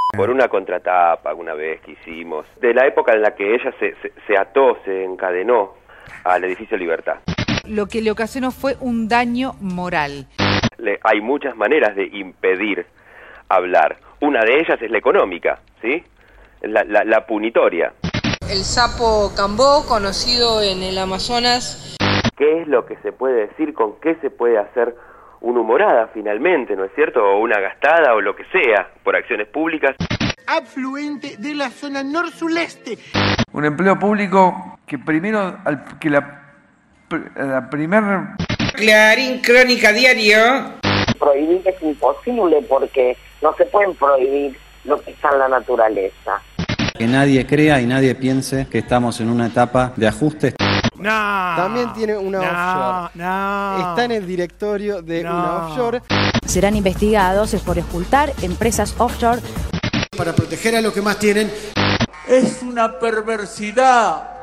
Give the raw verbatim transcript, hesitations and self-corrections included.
Por una contratapa alguna vez que hicimos, de la época en la que ella se, se, se ató, se encadenó al edificio Libertad. Lo que le ocasionó fue un daño moral. Le, hay muchas maneras de impedir hablar. Una de ellas es la económica, ¿sí? La, la, la punitoria. El sapo Cambó, conocido en el Amazonas. ¿Qué es lo que se puede decir? ¿Con qué se puede hacer una humorada finalmente, no es cierto? O una gastada o lo que sea, por acciones públicas. Afluente de la zona nor-sureste. Un empleo público que primero, al, que la, la primer... Clarín, Crónica Diario. Prohibir es imposible porque no se pueden prohibir lo que está en la naturaleza. Que nadie crea y nadie piense que estamos en una etapa de ajuste. No, También tiene una no, offshore. No, Está en el directorio de no. una offshore. Serán investigados por ocultar empresas offshore. Para proteger a los que más tienen. Es una perversidad.